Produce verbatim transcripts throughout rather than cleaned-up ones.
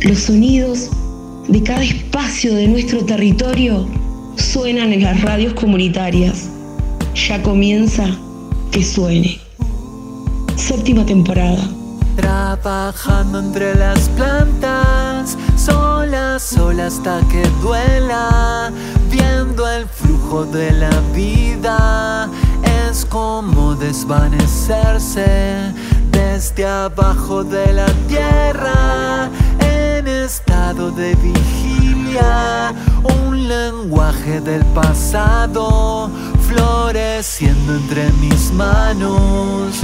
Los sonidos de cada espacio de nuestro territorio suenan en las radios comunitarias. Ya comienza Que Suene. Séptima temporada. Trabajando entre las plantas, sola, sola hasta que duela, viendo el flujo de la vida, es como desvanecerse desde abajo de la tierra, en estado de vigilia, un lenguaje del pasado, floreciendo entre mis manos.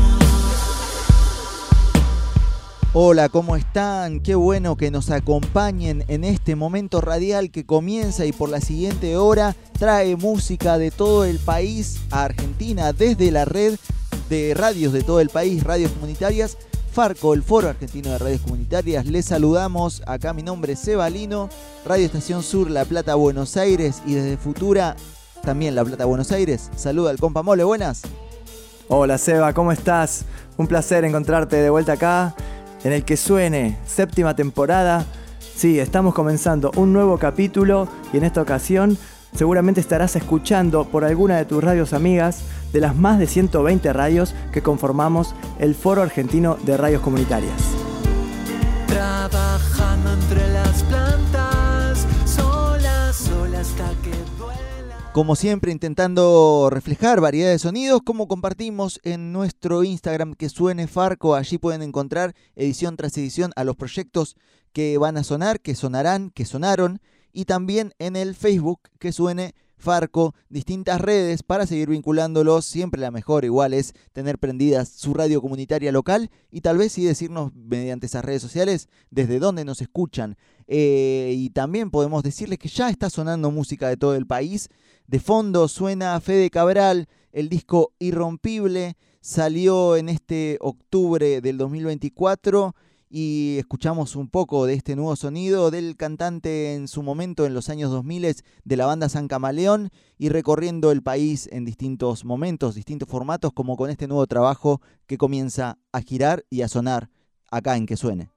Hola, ¿cómo están? Qué bueno que nos acompañen en este momento radial que comienza y por la siguiente hora trae música de todo el país a Argentina desde la red de radios de todo el país, radios comunitarias, Farco, el Foro Argentino de Radios Comunitarias. Les saludamos, acá mi nombre es Seba Lino, Radio Estación Sur, La Plata, Buenos Aires, y desde Futura, también La Plata, Buenos Aires. Saluda al compa Mole, buenas. Hola Seba, ¿cómo estás? Un placer encontrarte de vuelta acá. En el Que Suene, séptima temporada. Sí, estamos comenzando un nuevo capítulo y en esta ocasión seguramente estarás escuchando por alguna de tus radios amigas de las más de ciento veinte radios que conformamos el Foro Argentino de Radios Comunitarias. Trabajando entre las plantas, sola, sola hasta que duela. Como siempre, intentando reflejar variedad de sonidos, como compartimos en nuestro Instagram Que Suene Farco. Allí pueden encontrar edición tras edición a los proyectos que van a sonar, que sonarán, que sonaron, y también en el Facebook Que Suene Farco, distintas redes para seguir vinculándolos. Siempre la mejor igual es tener prendidas su radio comunitaria local y tal vez sí decirnos mediante esas redes sociales desde dónde nos escuchan. Eh, y también podemos decirles que ya está sonando música de todo el país. De fondo suena Fede Cabral, el disco Irrompible, salió en este octubre del dos mil veinticuatro y escuchamos un poco de este nuevo sonido del cantante en su momento en los años dos mil de la banda San Camaleón y recorriendo el país en distintos momentos, distintos formatos, como con este nuevo trabajo que comienza a girar y a sonar acá en Que Suene.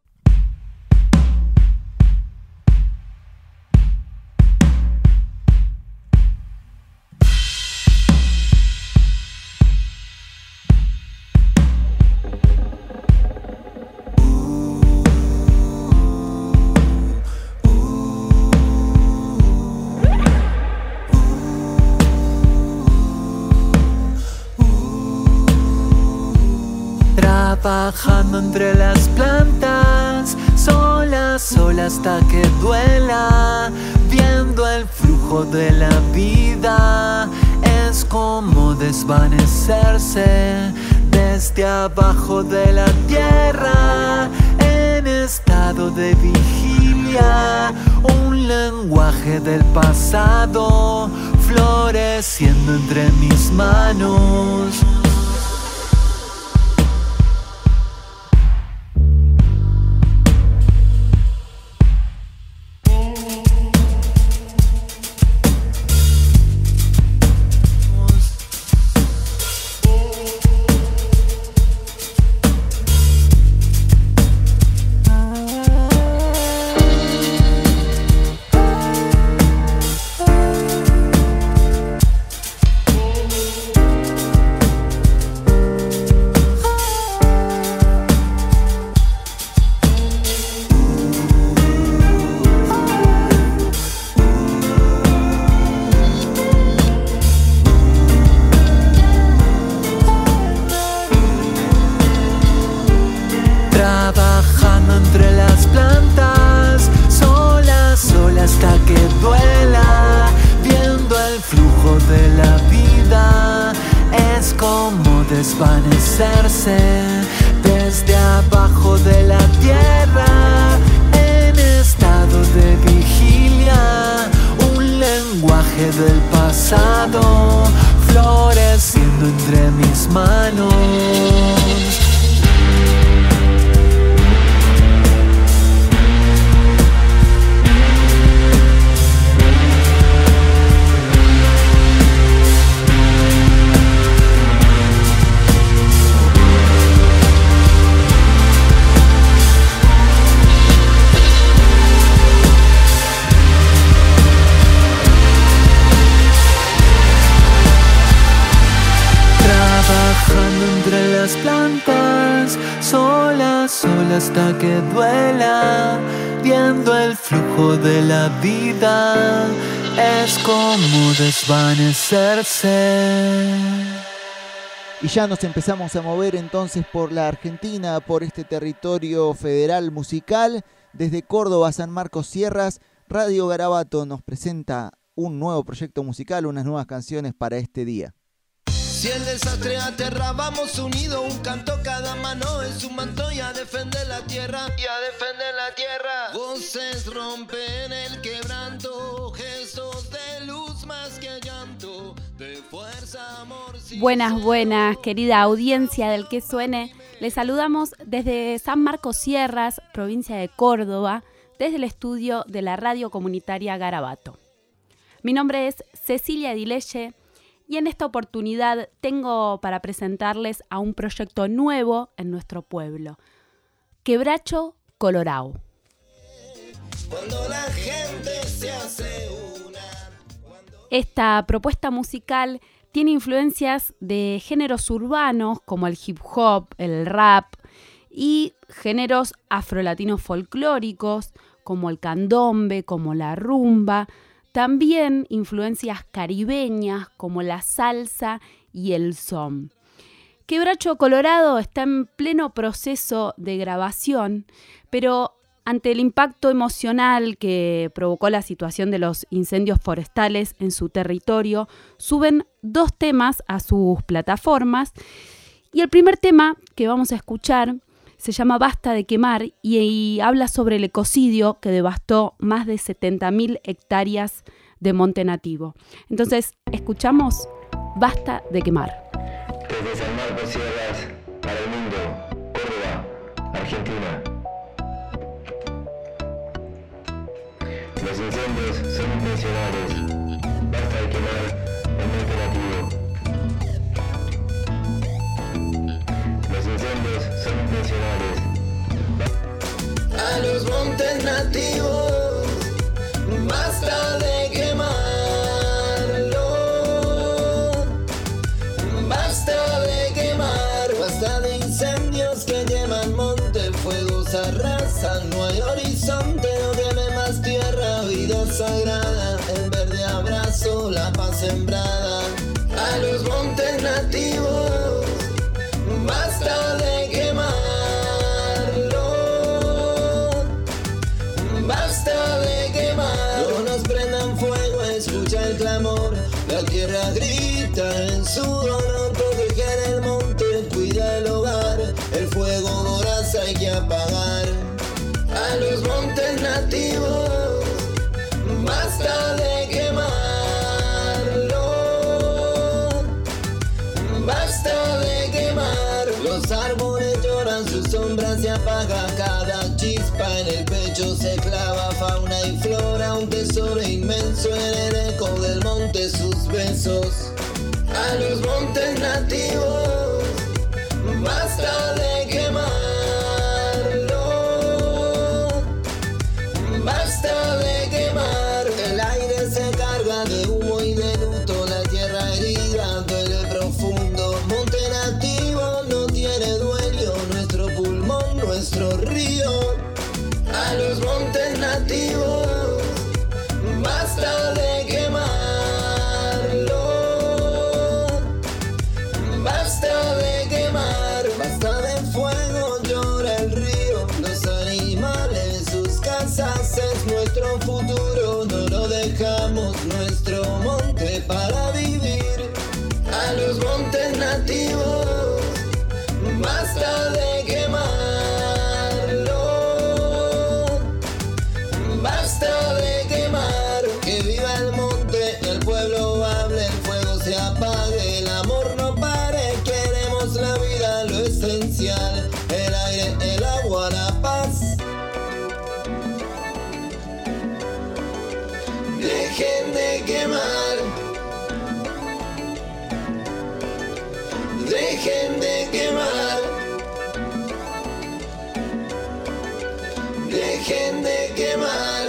Trabajando entre las plantas, sola, sola hasta que duela, viendo el flujo de la vida, es como desvanecerse desde abajo de la tierra, en estado de vigilia, un lenguaje del pasado, floreciendo entre mis manos. perdiendo el flujo de la vida, es como desvanecerse. Y ya nos empezamos a mover entonces por la Argentina, por este territorio federal musical. Desde Córdoba, San Marcos Sierras, Radio Garabato nos presenta un nuevo proyecto musical, unas nuevas canciones para este día. Si el desastre aterra, vamos unidos, un canto cada mano en su manto y a defender la tierra, y a defender la tierra. Voces rompen el quebranto, gestos de luz más que llanto, de fuerza, amor. Buenas, buenas, querida audiencia del Que Suene. Les saludamos desde San Marcos Sierras, provincia de Córdoba, desde el estudio de la radio comunitaria Garabato. Mi nombre es Cecilia Dileye. Y en esta oportunidad tengo para presentarles a un proyecto nuevo en nuestro pueblo, Quebracho Colorao. Cuando la gente se hace una, cuando... Esta propuesta musical tiene influencias de géneros urbanos como el hip hop, el rap y géneros afrolatinos folclóricos como el candombe, como la rumba. También influencias caribeñas como la salsa y el son. Quebracho Colorado está en pleno proceso de grabación, pero ante el impacto emocional que provocó la situación de los incendios forestales en su territorio, suben dos temas a sus plataformas. Y el primer tema que vamos a escuchar se llama Basta de quemar y, y habla sobre el ecocidio que devastó más de setenta mil hectáreas de monte nativo. Entonces, escuchamos Basta de quemar. Desde San Marcos Sierras para el mundo, Córdoba, Argentina. Los incendios son intencionales. Basta de quemar el monte nativo. Los incendios son intencionales. A los montes nativos, basta de quemarlo. Basta de quemar, basta de incendios que llevan monte, fuegos arrasan, no hay horizonte, no tiene más tierra, vida sagrada, el verde abrazo, la paz sembrada. A los montes nativos, basta de quemarlo, basta de quemar. No nos prendan fuego, escucha el clamor, la tierra grita en su honor, proteger el monte, cuida el hogar, el fuego voraz hay que apagar. A los montes nativos, basta de quemarlo, basta de quemar. Los árboles lloran, su sombra se apaga, cada chispa en el pecho se clava, fauna y flora, un tesoro inmenso en el eco del monte, sus besos. A los montes nativos, basta de quemarlo, basta de quemar. El aire se carga de humo y de luto, la tierra herida duele profundo. Monte nativo no tiene dueño, nuestro pulmón, nuestro río. A los montes nativos, basta de quemarlo, basta de quemar, basta de fuego, llora el río, los animales, sus casas es nuestro futuro, no lo dejamos, nuestro monte para vivir. A los montes nativos, basta de quemarlo, basta de quemar. Que viva el monte, el pueblo hable, el fuego se apague, el amor no pare, queremos la vida, lo esencial, el aire, el agua, la paz. Dejen de quemar, dejen de quemar, dejen de quemar,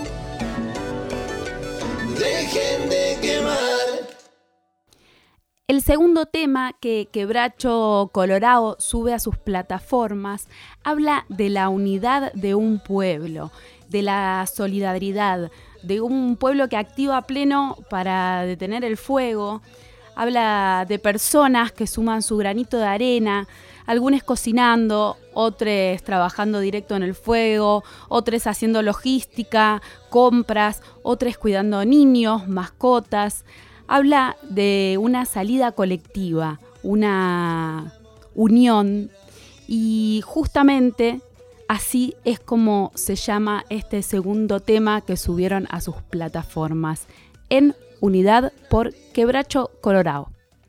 dejen de quemar. El segundo tema que Quebracho Colorado sube a sus plataformas habla de la unidad de un pueblo, de la solidaridad, de un pueblo que activa a pleno para detener el fuego. Habla de personas que suman su granito de arena, algunos cocinando, otros trabajando directo en el fuego, otros haciendo logística, compras, otros cuidando niños, mascotas. Habla de una salida colectiva, una unión, y justamente así es como se llama este segundo tema que subieron a sus plataformas, En Unidad por Quebracho Colorado.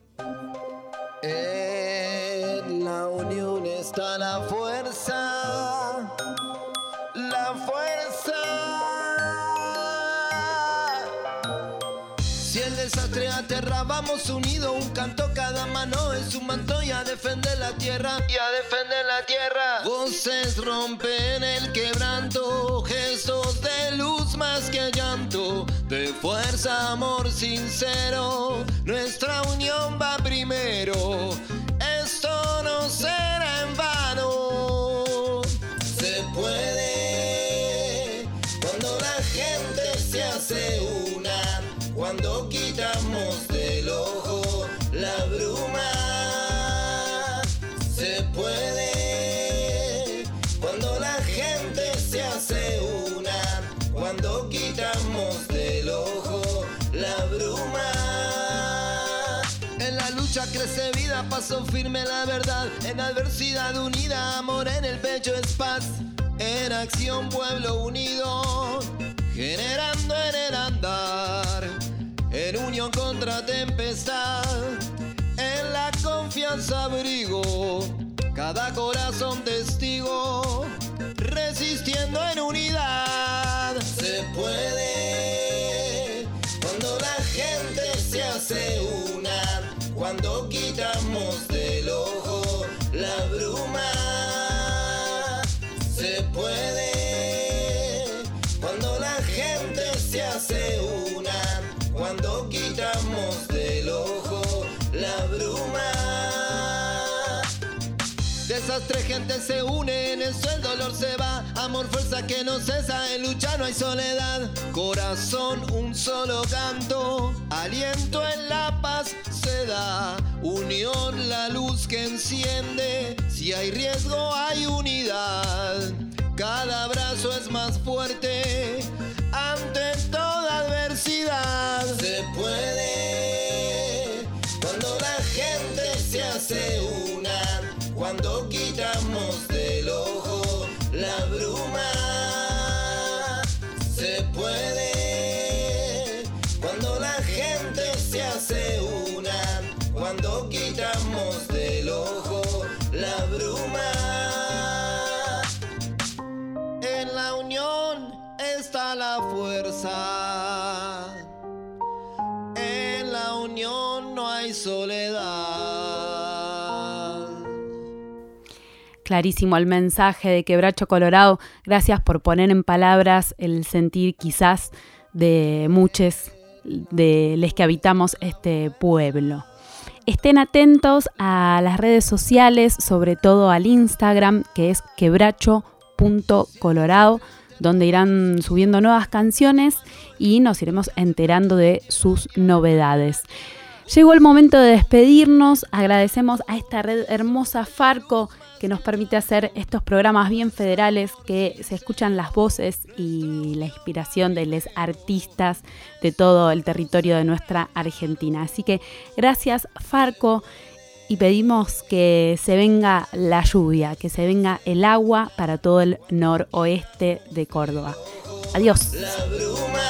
En la unión está la fuerza, la fuerza. Si el desastre aterra, vamos unidos, un canto cada mano en su manto, y a defender la tierra, y a defender la tierra. Voces rompen el quebranto, gestos de luz más que llanto, de fuerza, amor sincero, nuestra unión va primero, esto no será en vano. Se puede cuando la gente se hace una, cuando quitamos del ojo la bruma. Se puede cuando la gente se hace una, cuando quitamos del ojo la bruma. En la lucha crece vida, paso firme la verdad, en adversidad unida, amor en el pecho es paz. En acción pueblo unido, generando en el andar, en unión contra tempestad, en la confianza abrigo, cada corazón testigo, resistiendo en unidad. Se puede cuando la gente se hace una, cuando quitamos del ojo la bruma. Se puede cuando la gente se hace una, cuando quitamos del ojo la bruma. Desastre, gente se une, en eso el dolor se va, amor, fuerza que no cesa, en lucha no hay soledad. Corazón, un solo canto, aliento en la paz se da, unión la luz que enciende, si hay riesgo hay unidad, cada abrazo es más fuerte ante toda adversidad. Se puede cuando la gente se hace una, cuando quitamos del ojo la bruma. Se puede cuando la gente se hace una, cuando quitamos del ojo la bruma. En la unión está la fuerza, en la unión no hay soledad. Clarísimo el mensaje de Quebracho Colorado. Gracias por poner en palabras el sentir quizás de muchos de los que habitamos este pueblo. Estén atentos a las redes sociales, sobre todo al Instagram, que es quebracho punto colorado, donde irán subiendo nuevas canciones y nos iremos enterando de sus novedades. Llegó el momento de despedirnos. Agradecemos a esta red hermosa Farco que nos permite hacer estos programas bien federales, que se escuchan las voces y la inspiración de los artistas de todo el territorio de nuestra Argentina. Así que gracias, Farco, y pedimos que se venga la lluvia, que se venga el agua para todo el noroeste de Córdoba. Adiós. La bruma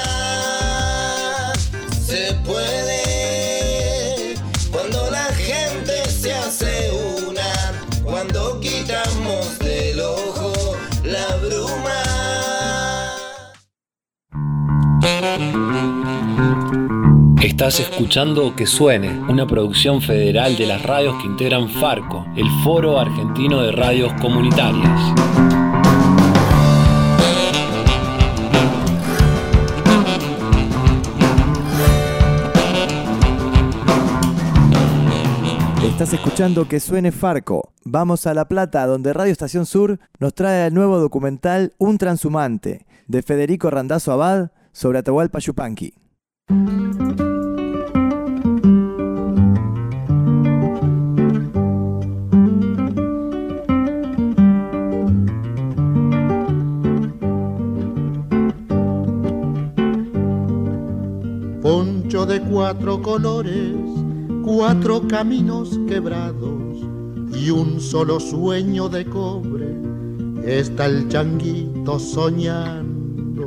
se puede cuando la gente se hace una, cuando quitamos del ojo la bruma. Estás escuchando Que Suene, una producción federal de las radios que integran Farco, el Foro Argentino de Radios Comunitarias. Estás escuchando Que Suene Farco. Vamos a La Plata, donde Radio Estación Sur nos trae el nuevo documental Un Transhumante, de Federico Randazzo Abad, sobre Atahualpa Yupanqui. Poncho de cuatro colores, cuatro caminos quebrados y un solo sueño de cobre, está el changuito soñando.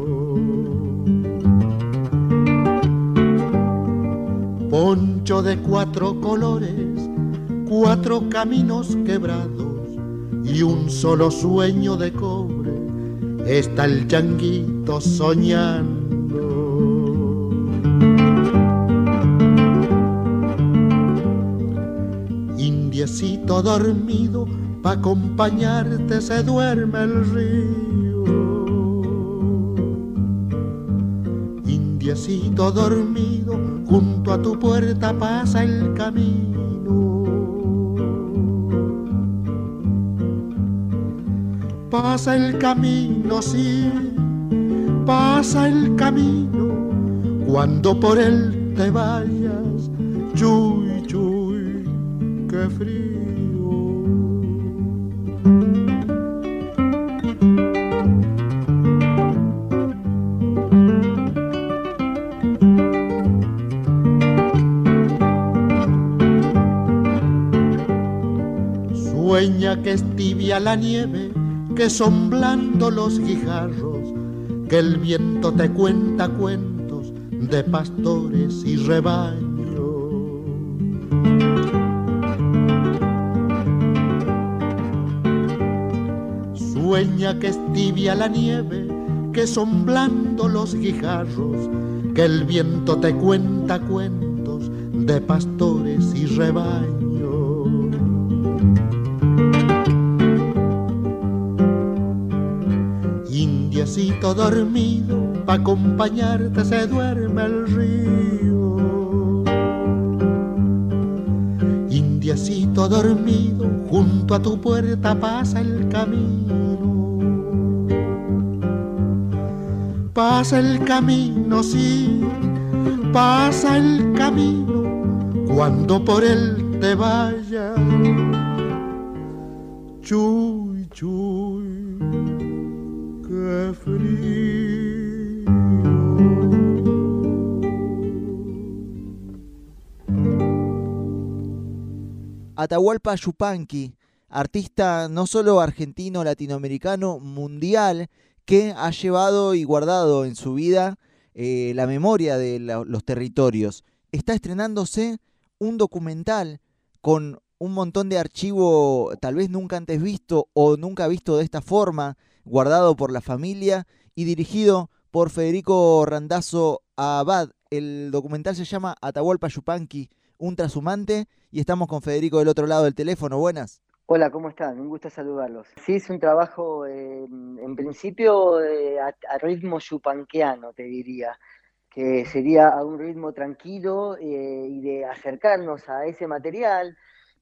Poncho de cuatro colores, cuatro caminos quebrados y un solo sueño de cobre, está el changuito soñando. Indiecito dormido, pa' acompañarte se duerme el río. Indiecito dormido, junto a tu puerta pasa el camino. Pasa el camino, sí, pasa el camino, cuando por él te vayas, chuy, chuy, qué frío. Sueña que es tibia la nieve, que son blandos los guijarros, que el viento te cuenta cuentos de pastores y rebaños. Sueña que es tibia la nieve, que son blandos los guijarros, que el viento te cuenta cuentos de pastores y rebaños. Indiecito dormido, pa' acompañarte se duerme el río. Indiecito dormido, junto a tu puerta pasa el camino. Pasa el camino, sí, pasa el camino, cuando por él te vayas, chuy, chuy, qué frío. Atahualpa Yupanqui, artista no solo argentino, latinoamericano, mundial, que ha llevado y guardado en su vida eh, la memoria de la, los territorios. Está estrenándose un documental con un montón de archivo tal vez nunca antes visto o nunca visto de esta forma, guardado por la familia y dirigido por Federico Randazzo Abad. El documental se llama Atahualpa Yupanqui, un transhumante, y estamos con Federico del otro lado del teléfono. Buenas. Hola, ¿cómo están? Un gusto saludarlos. Sí, es un trabajo, eh, en principio, eh, a, a ritmo yupanquiano, te diría, que sería a un ritmo tranquilo eh, y de acercarnos a ese material,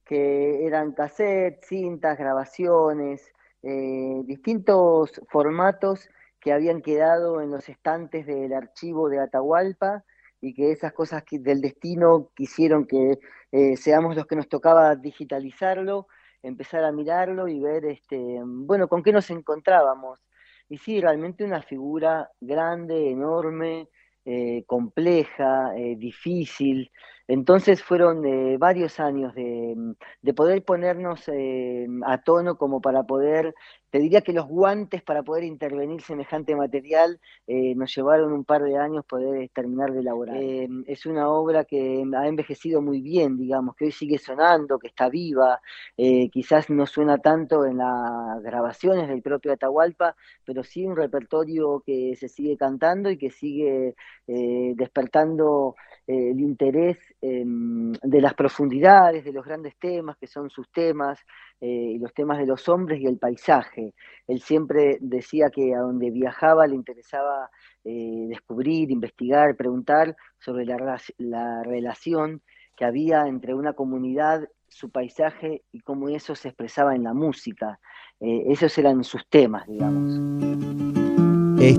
que eran cassettes, cintas, grabaciones, eh, distintos formatos que habían quedado en los estantes del archivo de Atahualpa, y que esas cosas que, del destino quisieron que eh, seamos los que nos tocaba digitalizarlo, empezar a mirarlo y ver, este, bueno, con qué nos encontrábamos. Y sí, realmente una figura grande, enorme, eh, compleja, eh, difícil. Entonces fueron eh, varios años de, de poder ponernos eh, a tono como para poder, te diría que los guantes para poder intervenir semejante material eh, nos llevaron un par de años poder terminar de elaborar. Eh, es una obra que ha envejecido muy bien, digamos, que hoy sigue sonando, que está viva, eh, quizás no suena tanto en las grabaciones del propio Atahualpa, pero sí un repertorio que se sigue cantando y que sigue eh, despertando eh, el interés eh, de las profundidades, de los grandes temas que son sus temas, eh, y los temas de los hombres y el paisaje. Él siempre decía que a donde viajaba le interesaba eh, descubrir, investigar, preguntar sobre la, la relación que había entre una comunidad su paisaje y cómo eso se expresaba en la música. Eh, esos eran sus temas, digamos. Eh,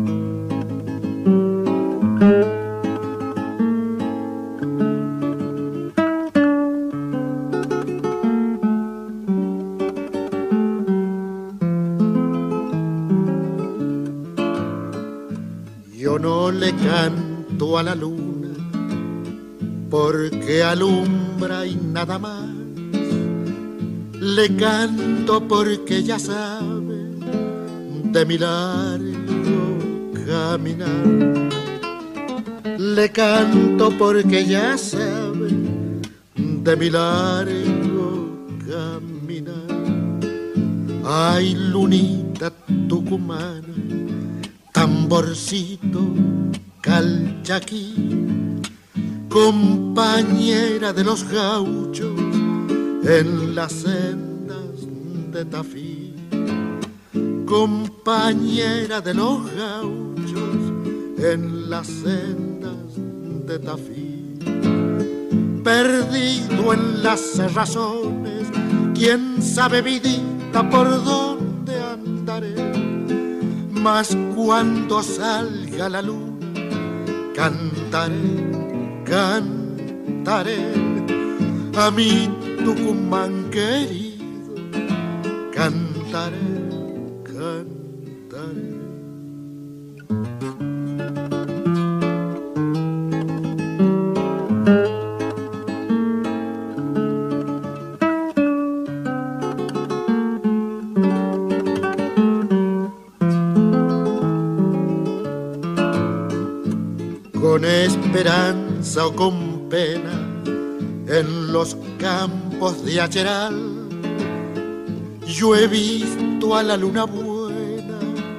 Yo no le canto a la luna porque alumbra y nada más. Le canto porque ya sabe de mi largo caminar. Le canto porque ya sabe de mi largo caminar. Ay, lunita tucumana, tamborcito calchaquí, compañera de los gauchos en las sendas de Tafí, compañera de los gauchos en las sendas de Tafí. Perdido en las cerrazones, quién sabe vidita por dónde andaré, mas cuando salga la luna cantaré, cantaré a mi Tucumán querido, cantaré, cantaré. Con esperanza o con pena, en los campos de Acheral, yo he visto a la luna buena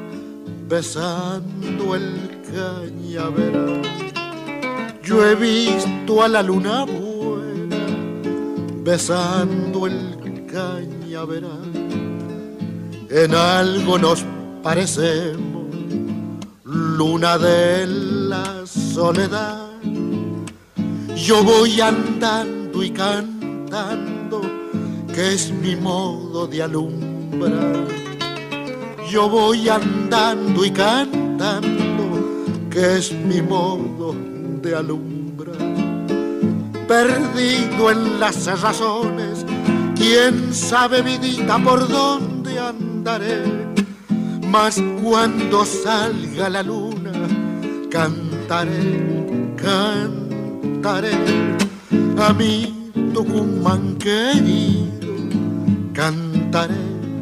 besando el cañaveral. Yo he visto a la luna buena besando el cañaveral. En algo nos parecemos, luna de la soledad. Yo voy andando y cantando, que es mi modo de alumbrar. Yo voy andando y cantando, que es mi modo de alumbrar. Perdido en las razones, quién sabe, vidita, por dónde andaré. Mas cuando salga la luna, cantaré, cantaré a mi Tucumán querido, cantaré,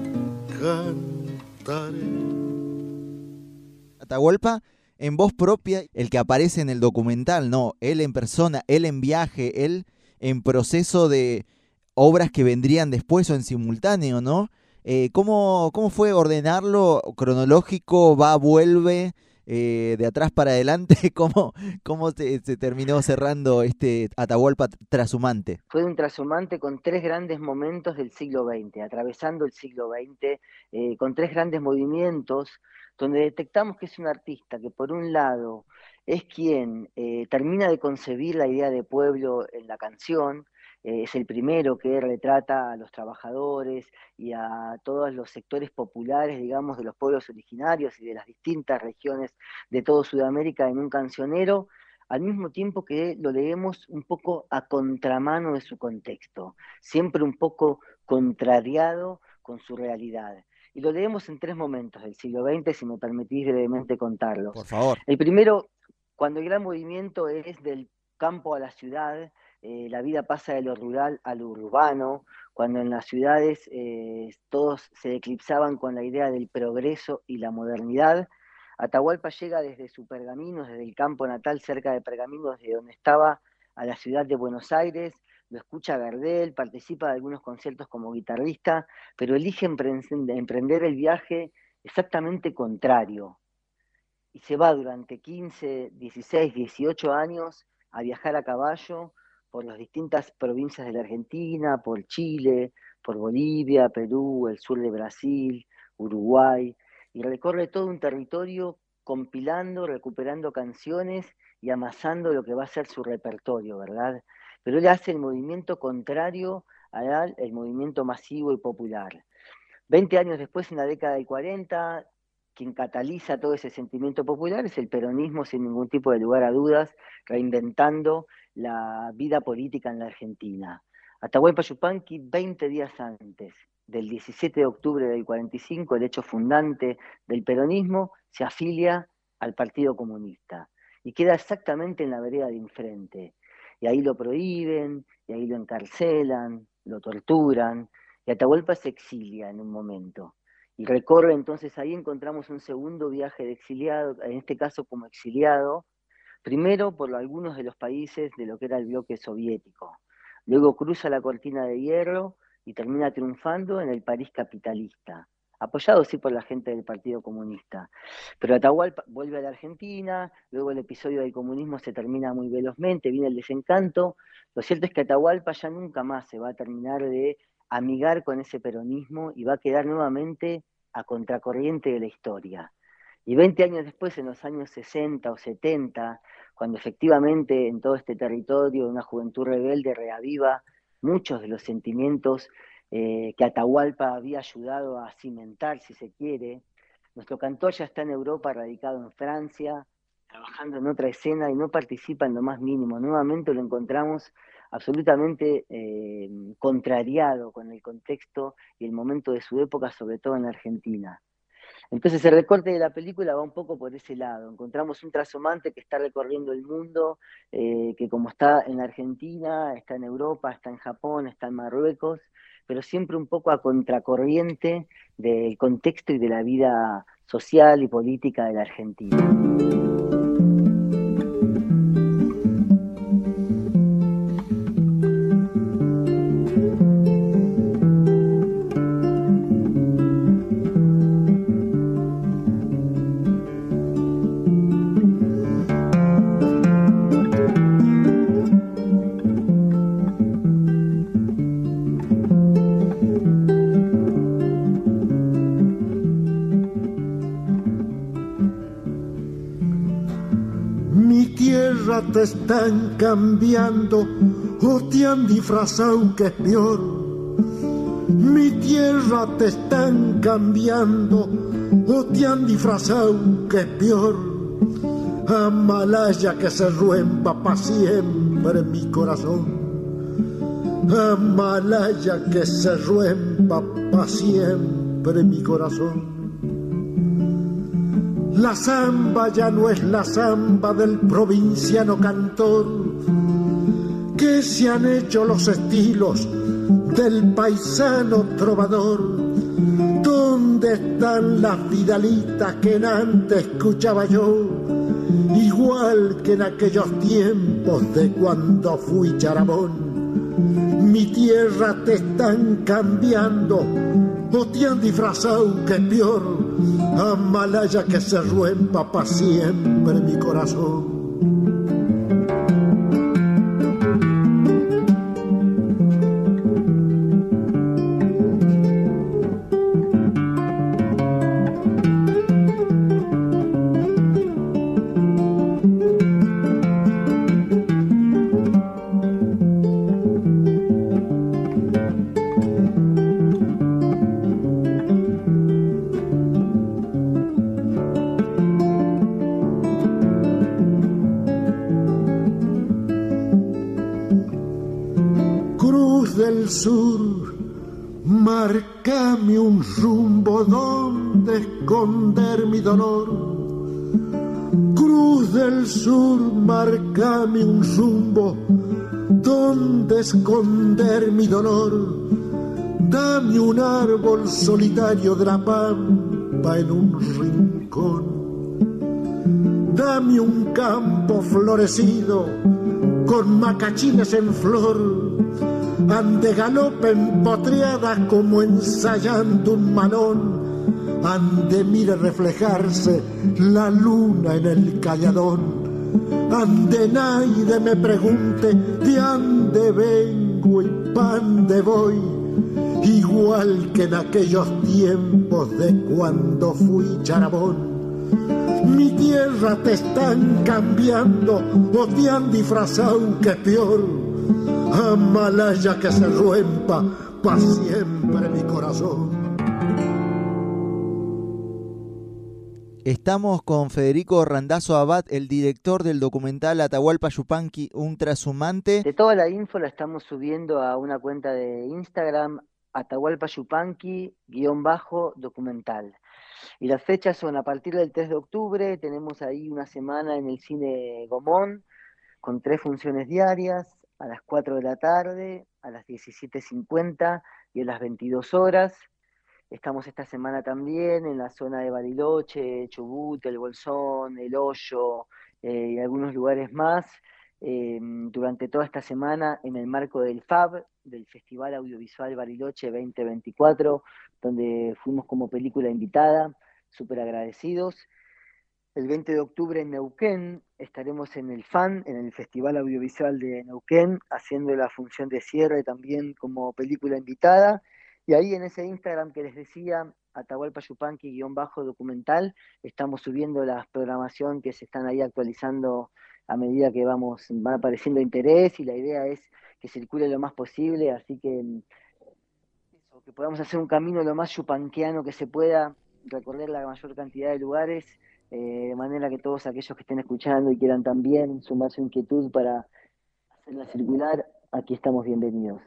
cantaré. Atahualpa, en voz propia, el que aparece en el documental, ¿no? Él en persona, él en viaje, él en proceso de obras que vendrían después o en simultáneo, ¿no? Eh, ¿cómo, ¿Cómo fue ordenarlo cronológico, va, vuelve, eh, de atrás para adelante? ¿Cómo, cómo se, se terminó cerrando este Atahualpa trashumante? Fue un trashumante con tres grandes momentos del siglo veinte, atravesando el siglo veinte, eh, con tres grandes movimientos, donde detectamos que es un artista que por un lado es quien eh, termina de concebir la idea de pueblo en la canción. Eh, es el primero que retrata a los trabajadores y a todos los sectores populares, digamos, de los pueblos originarios y de las distintas regiones de todo Sudamérica en un cancionero, al mismo tiempo que lo leemos un poco a contramano de su contexto, siempre un poco contrariado con su realidad. Y lo leemos en tres momentos del siglo veinte, si me permitís brevemente contarlos. Por favor. El primero, cuando el gran movimiento es del campo a la ciudad, eh, la vida pasa de lo rural a lo urbano, cuando en las ciudades eh, todos se eclipsaban con la idea del progreso y la modernidad. Atahualpa llega desde su Pergamino, desde el campo natal cerca de Pergamino, desde donde estaba, a la ciudad de Buenos Aires, lo escucha Gardel, participa de algunos conciertos como guitarrista, pero elige emprender el viaje exactamente contrario. Y se va durante quince, dieciséis, dieciocho años a viajar a caballo por las distintas provincias de la Argentina, por Chile, por Bolivia, Perú, el sur de Brasil, Uruguay, y recorre todo un territorio compilando, recuperando canciones y amasando lo que va a ser su repertorio, ¿verdad? pero él hace el movimiento contrario al el movimiento masivo y popular. Veinte años después, en la década del cuarenta, quien cataliza todo ese sentimiento popular es el peronismo, sin ningún tipo de lugar a dudas, reinventando la vida política en la Argentina. Atahualpa Yupanqui, veinte días antes del diecisiete de octubre del cuarenta y cinco, el hecho fundante del peronismo, se afilia al Partido Comunista y queda exactamente en la vereda de enfrente. Y ahí lo prohíben, y ahí lo encarcelan, lo torturan, y Atahualpa se exilia en un momento. Y recorre, entonces ahí encontramos un segundo viaje de exiliado, en este caso como exiliado, primero por algunos de los países de lo que era el bloque soviético. Luego cruza la cortina de hierro y termina triunfando en el París capitalista, apoyado sí por la gente del Partido Comunista. Pero Atahualpa vuelve a la Argentina, luego el episodio del comunismo se termina muy velozmente, viene el desencanto. Lo cierto es que Atahualpa ya nunca más se va a terminar de amigar con ese peronismo y va a quedar nuevamente a contracorriente de la historia. Y veinte años después, en los años sesenta o setenta, cuando efectivamente en todo este territorio una juventud rebelde reaviva muchos de los sentimientos eh, que Atahualpa había ayudado a cimentar, si se quiere, nuestro cantor ya está en Europa, radicado en Francia, trabajando en otra escena y no participa en lo más mínimo. Nuevamente lo encontramos absolutamente eh, contrariado con el contexto y el momento de su época, sobre todo en Argentina. Entonces el recorte de la película va un poco por ese lado. Encontramos un trashumante que está recorriendo el mundo, eh, que como está en Argentina, está en Europa, está en Japón, está en Marruecos, pero siempre un poco a contracorriente del contexto y de la vida social y política de la Argentina. Te están cambiando o te han disfrazado, que es peor. Mi tierra te están cambiando o te han disfrazado, que es peor. Amalaya que se ruempa pa' siempre mi corazón. Amalaya que se ruempa pa' siempre mi corazón. La samba ya no es la samba del provinciano cantor, que se han hecho los estilos del paisano trovador. ¿Dónde están las vidalitas que en antes escuchaba yo? Igual que en aquellos tiempos de cuando fui charabón. Mi tierra te están cambiando o te han disfrazado, que es peor. Amalaya que se ruempa pa' siempre mi corazón. Sur, márcame un rumbo donde esconder mi dolor. Cruz del Sur, márcame un rumbo donde esconder mi dolor. Dame un árbol solitario de la pampa en un rincón. Dame un campo florecido con macachines en flor. Ande galope empotreada como ensayando un malón. Ande mire reflejarse la luna en el calladón. Ande naide me pregunte de ande vengo y pande voy. Igual que en aquellos tiempos de cuando fui charabón. Mi tierra te están cambiando o te han disfrazado, que es peor. Amalaya que se rompa pa' siempre mi corazón. Estamos con Federico Randazzo Abad, el director del documental Atahualpa Yupanqui, un trashumante. De toda la info la estamos subiendo a una cuenta de Instagram, Atahualpa Yupanqui, guión bajo, documental. Y las fechas son a partir del tres de octubre, tenemos ahí una semana en el Cine Gomón, con tres funciones diarias, a las cuatro de la tarde, a las diecisiete cincuenta y a las veintidós horas. Estamos esta semana también en la zona de Bariloche, Chubut, El Bolsón, El Hoyo eh, y algunos lugares más, eh, durante toda esta semana en el marco del F A B, del Festival Audiovisual Bariloche veinte veinticuatro, donde fuimos como película invitada, súper agradecidos. El veinte de octubre en Neuquén estaremos en el F A N, en el Festival Audiovisual de Neuquén, haciendo la función de cierre también como película invitada. Y ahí en ese Instagram que les decía, Atahualpa Yupanqui guión bajo documental, estamos subiendo la programación que se están ahí actualizando a medida que vamos, va apareciendo interés, y la idea es que circule lo más posible, así que, eso, que podamos hacer un camino lo más yupanquiano que se pueda, recorrer la mayor cantidad de lugares, eh, de manera que todos aquellos que estén escuchando y quieran también sumar su inquietud para hacerla circular, aquí estamos bienvenidos.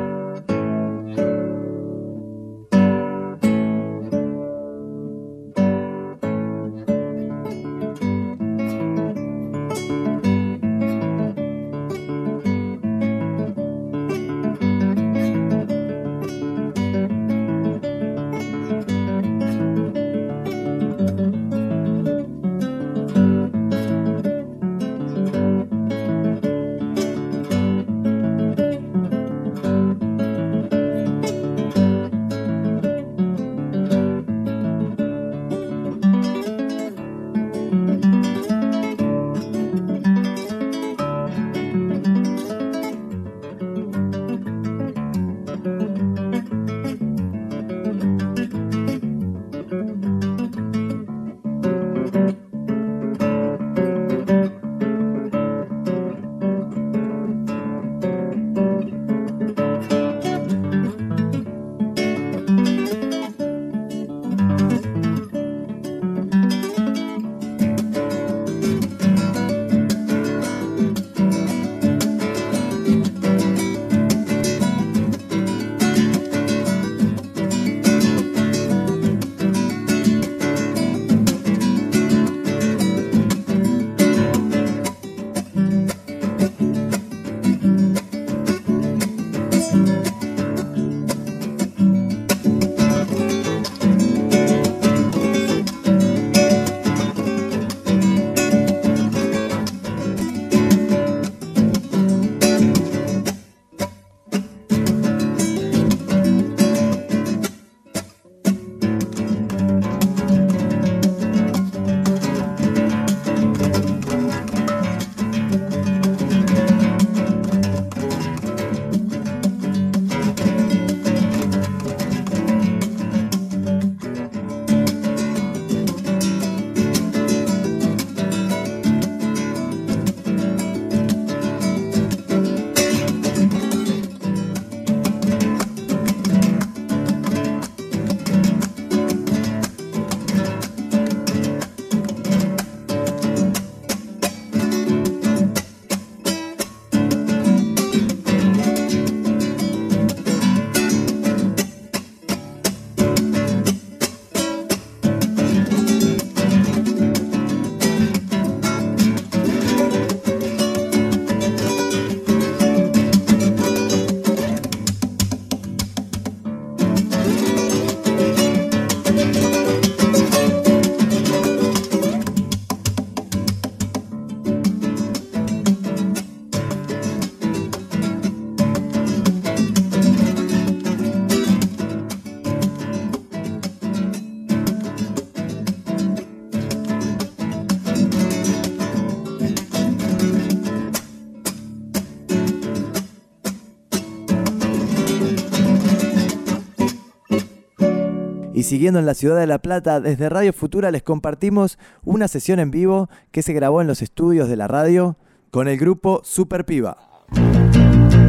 Y siguiendo en la ciudad de La Plata, desde Radio Futura les compartimos una sesión en vivo que se grabó en los estudios de la radio con el grupo Super Piba.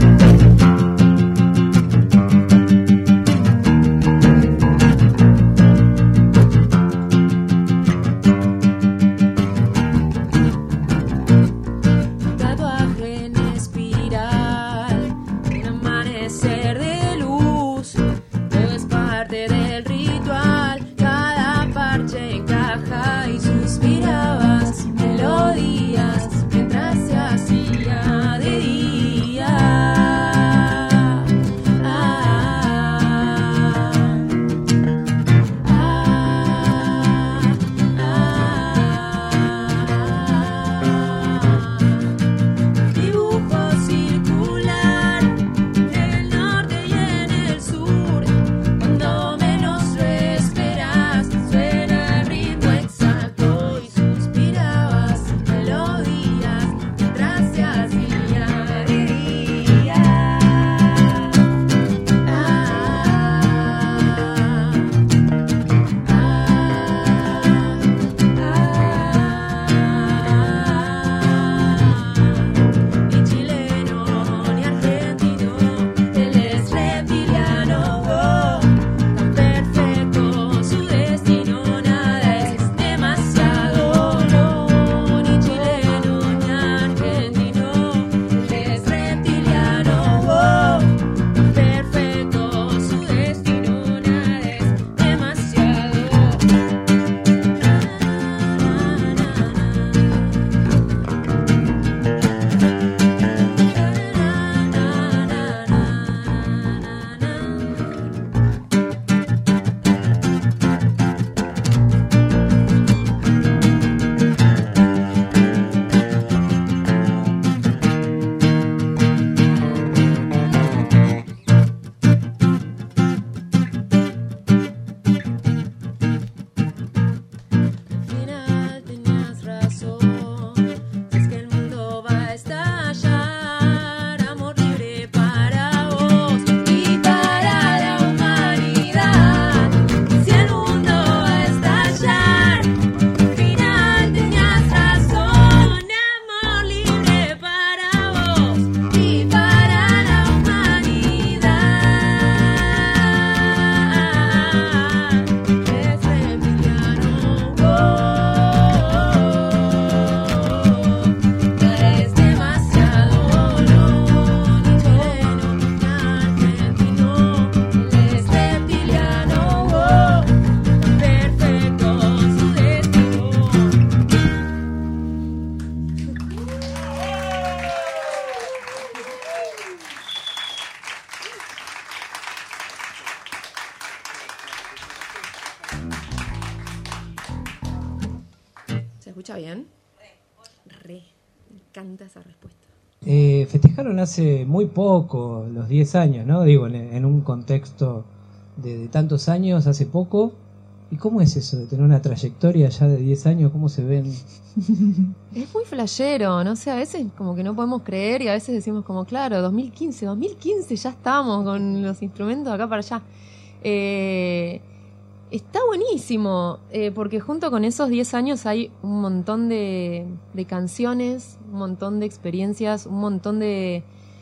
escucha bien? Re. Me encanta esa respuesta. Eh, festejaron hace muy poco los diez años, ¿no? Digo, en, en un contexto de, de tantos años, hace poco. ¿Y cómo es eso de tener una trayectoria ya de diez años? ¿Cómo se ven? Es muy flashero, no sé, a veces como que no podemos creer y a veces decimos como, claro, dos mil quince, dos mil quince ya estamos con los instrumentos acá para allá. Eh, está buenísimo, eh, porque junto con esos diez años hay un montón de, de canciones, un montón de experiencias, un montón de...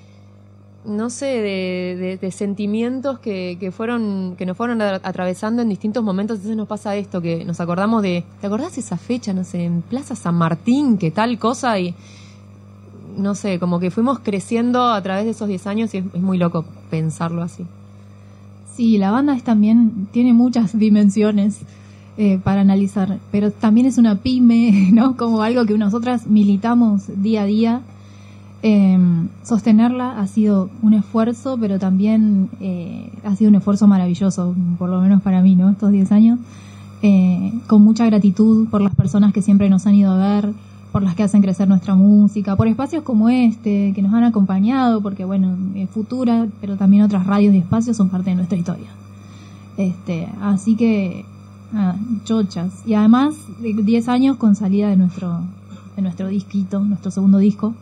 no sé, de, de, de sentimientos que, que fueron que nos fueron atravesando en distintos momentos. Entonces nos pasa esto, que nos acordamos de, ¿te acordás esa fecha, no sé, en Plaza San Martín, que tal cosa? Y no sé, como que fuimos creciendo a través de esos diez años y es, es muy loco pensarlo así. Sí, la banda es también, tiene muchas dimensiones eh, para analizar, pero también es una pyme, ¿no? Como algo que nosotras militamos día a día. Eh, sostenerla ha sido un esfuerzo, pero también eh, ha sido un esfuerzo maravilloso, por lo menos para mí, ¿no? Estos diez años, eh, con mucha gratitud por las personas que siempre nos han ido a ver, por las que hacen crecer nuestra música, por espacios como este, que nos han acompañado, porque bueno, eh, Futura, pero también otras radios y espacios son parte de nuestra historia. Este, así que, nada, chochas. Y además, diez años con salida de nuestro, de nuestro disquito, nuestro segundo disco.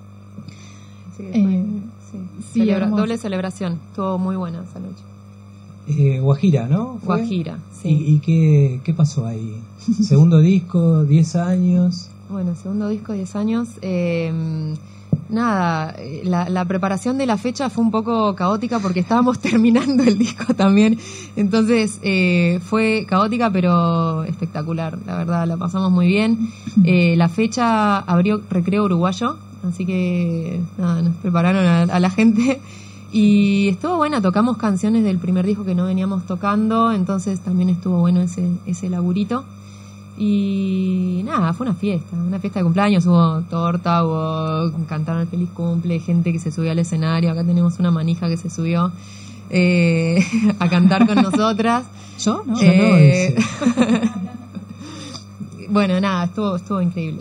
Sí, fue, eh, sí. Sí, Celebra, doble celebración, estuvo muy buena esa noche. Eh, Guajira, ¿no? ¿Fue? Guajira, sí. ¿Y, y qué, qué pasó ahí? Segundo disco, diez años. Bueno, segundo disco, diez años. Eh, nada, la, la preparación de la fecha fue un poco caótica porque estábamos terminando el disco también. Entonces eh, fue caótica pero espectacular, la verdad, la pasamos muy bien. Eh, la fecha abrió Recreo Uruguayo. Así que nada, nos prepararon a, a la gente y estuvo buena, tocamos canciones del primer disco que no veníamos tocando, entonces también estuvo bueno ese, ese laburito. Y nada, fue una fiesta, una fiesta de cumpleaños, hubo torta, hubo cantaron el feliz cumple, gente que se subió al escenario, acá tenemos una manija que se subió eh, a cantar con nosotras. ¿Yo? No, eh, bueno, nada, estuvo, estuvo increíble.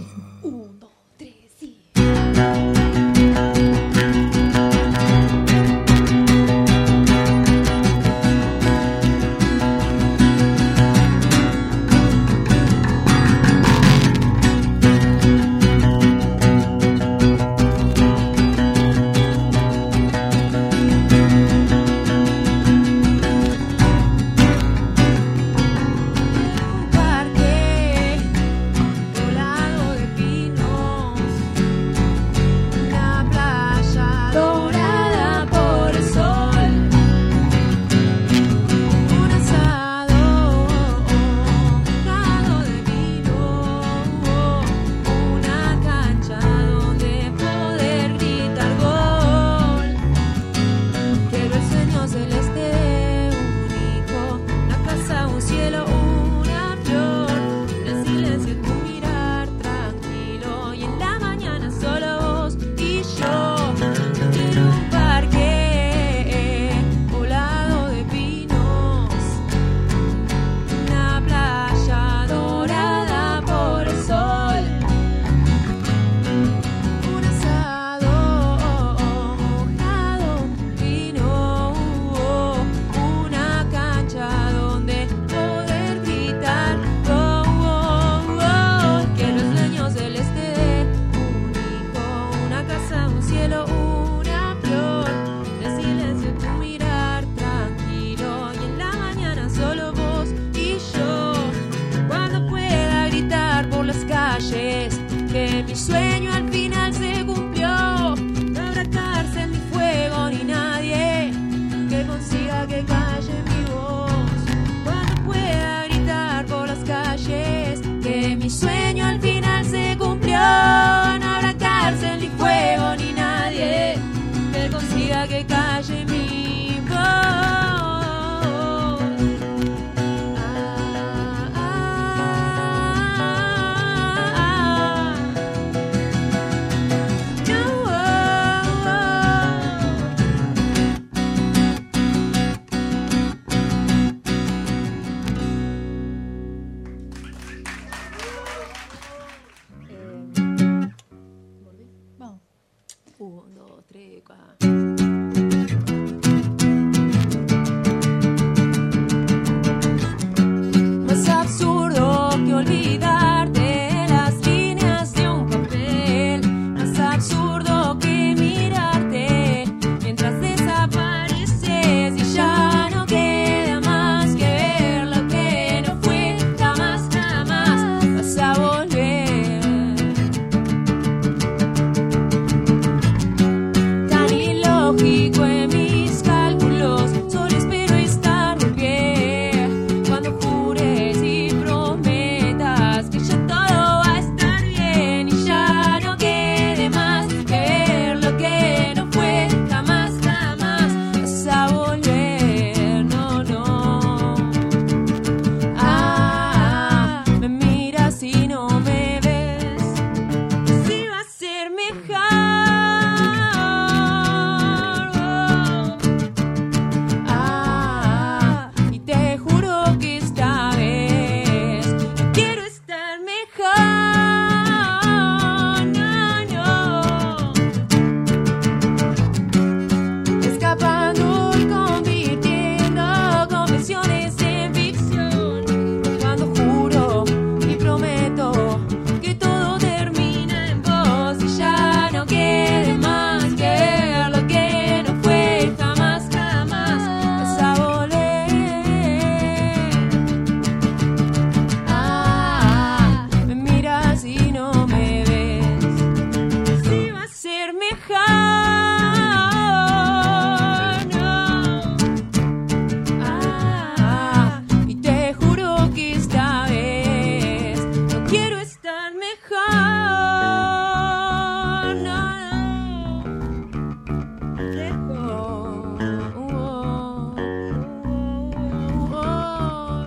Luca. Más absurdo que olvidarte las líneas de un papel. Más absurdo que mirarte mientras desapareces y ya no queda más que ver lo que no fue jamás, jamás vas a volver. Tan ilógico en mis cálculos, solo espero estar muy bien. Cuando jures y prometas que ya todo va a estar bien y ya no quede más que ver lo que no fue jamás, jamás vas a volver. No, no. Ah, me miras y no me ves. Si va a ser mejor. Ah, y te juro que esta vez no quiero estar mejor. No, no. Escapando y convirtiendo confesiones en ficción. Cuando juro y prometo que todo termina en vos y ya no quede más que ver lo que no fue jamás, jamás vas a volver. Ah, me miras y no me ves. Si va a ser mejor. No. Ah, y te juro que esta vez no quiero estar mejor. No, lejos. Oh, oh, oh.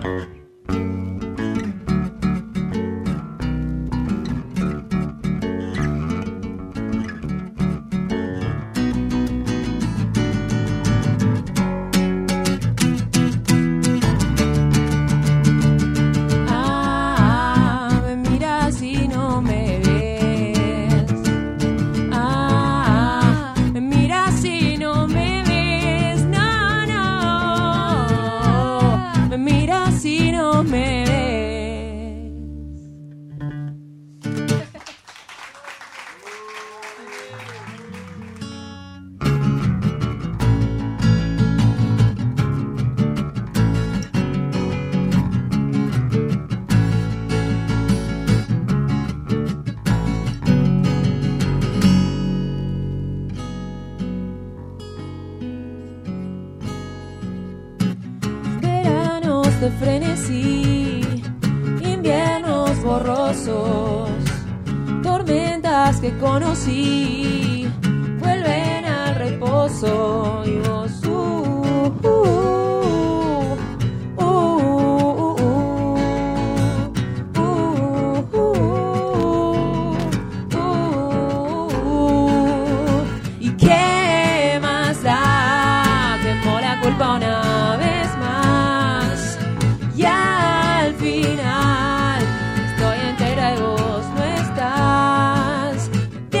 Ah, me miras y no me ves. Ah, me miras y no me ves. No, no. Me miras y no me ves. Veranos de frenesí, inviernos borrosos, tormentas que conocí, vuelven al reposo y vos uh, uh, uh, uh, uh, uh, uh, uh. ¿Y qué más da? Quemó la culpa una vez más y al final estoy entera y vos no estás.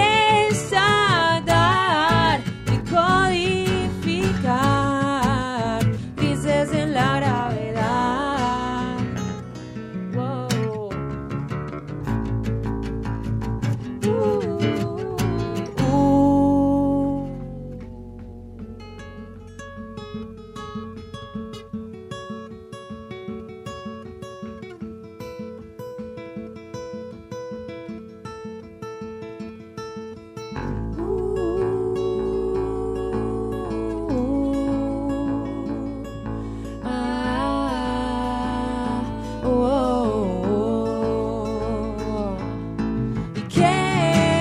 Desatar y codificar grises en la gravedad. Wow. Uh, uh. Ah, oh, oh, oh. ¿Y qué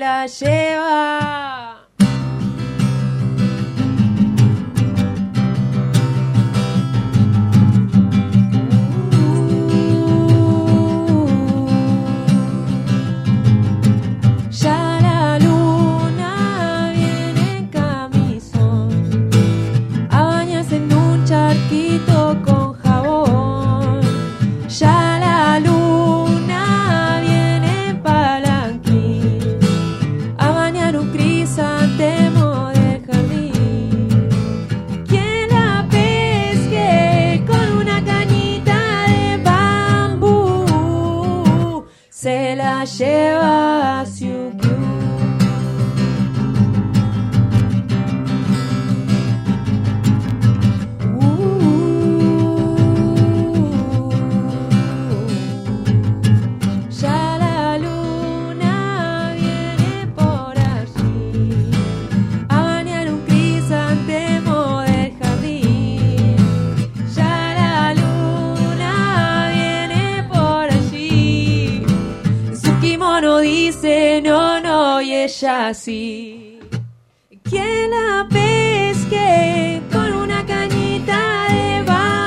la lleva. Ya la luna viene en camisón a bañarse en un charquito con jabón. Ya la luna viene en palanquín a bañar un crisantemo de jardín. Quien la pesque con una cañita de bambú se la lleva a Siukiu. Ya la luna viene por allí a bañar un crisantemo del jardín. Ya la luna viene por allí. Su kimono dice no, no, y ella sí. Quien la pesque con una cañita de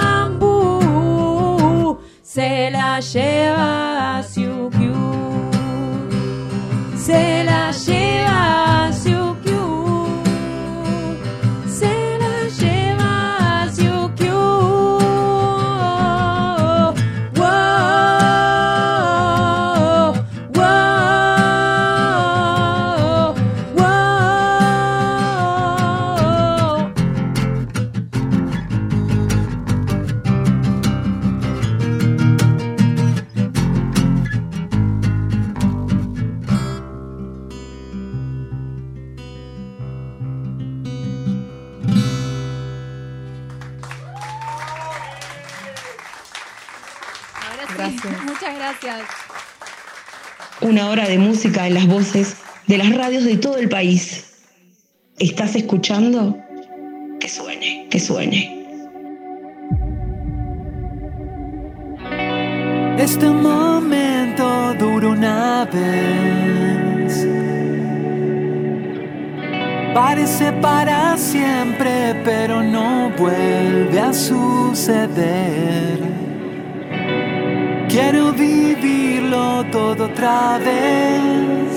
bambú se la lleva a Siukiu. Se la lleva a Siukiu. Se la lleva a Siukiu. Wow, wow, wow. Gracias. Muchas gracias. Una hora de música en las voces de las radios de todo el país. ¿Estás escuchando? Que suene, que suene. Este momento dura una vez. Parece para siempre, pero no vuelve a suceder. Quiero vivirlo todo otra vez.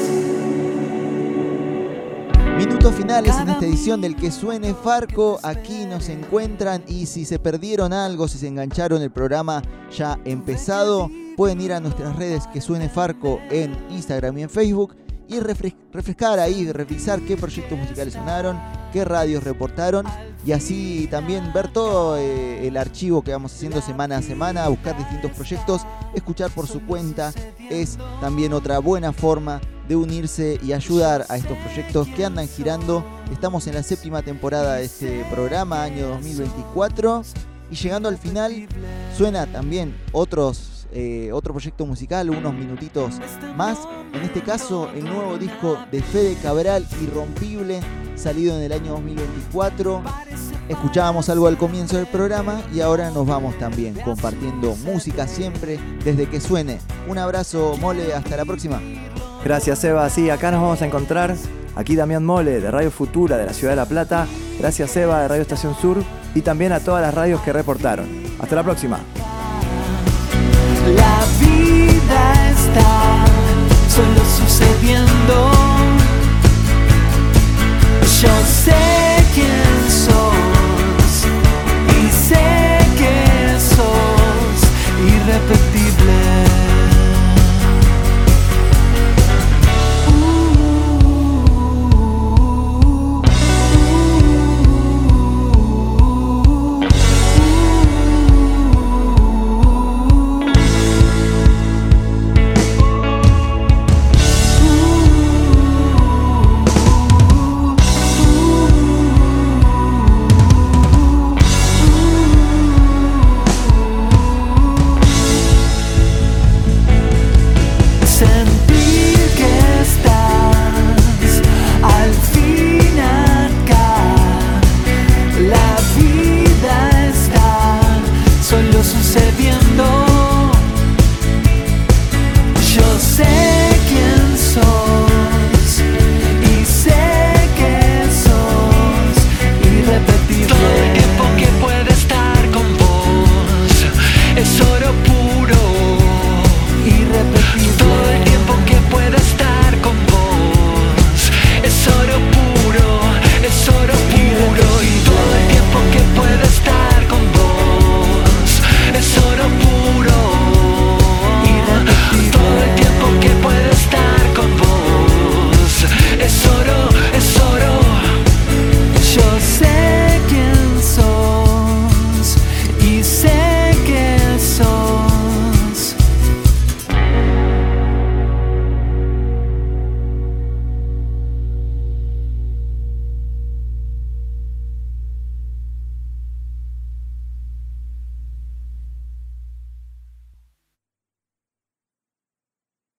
Minutos finales en esta edición del Que Suene Farco. Aquí nos encuentran y si se perdieron algo, si se engancharon, el programa ya empezado, pueden ir a nuestras redes Que Suene Farco en Instagram y en Facebook y refres- refrescar ahí, revisar qué proyectos musicales sonaron, qué radios reportaron y así también ver todo eh, el archivo que vamos haciendo semana a semana, buscar distintos proyectos, escuchar por su cuenta es también otra buena forma de unirse y ayudar a estos proyectos que andan girando. Estamos en la séptima temporada de este programa, año dos mil veinticuatro, y llegando al final suena también otros Eh, otro proyecto musical, unos minutitos más. En este caso, el nuevo disco de Fede Cabral, Irrompible, salido en el año dos mil veinticuatro. Escuchábamos algo al comienzo del programa y ahora nos vamos también compartiendo música siempre desde Que Suene. Un abrazo, Mole, hasta la próxima. Gracias, Eva. Sí, acá nos vamos a encontrar. Aquí Damián Mole, de Radio Futura, de la Ciudad de La Plata. Gracias, Eva, de Radio Estación Sur. Y también a todas las radios que reportaron. Hasta la próxima. La vida está solo sucediendo. Yo sé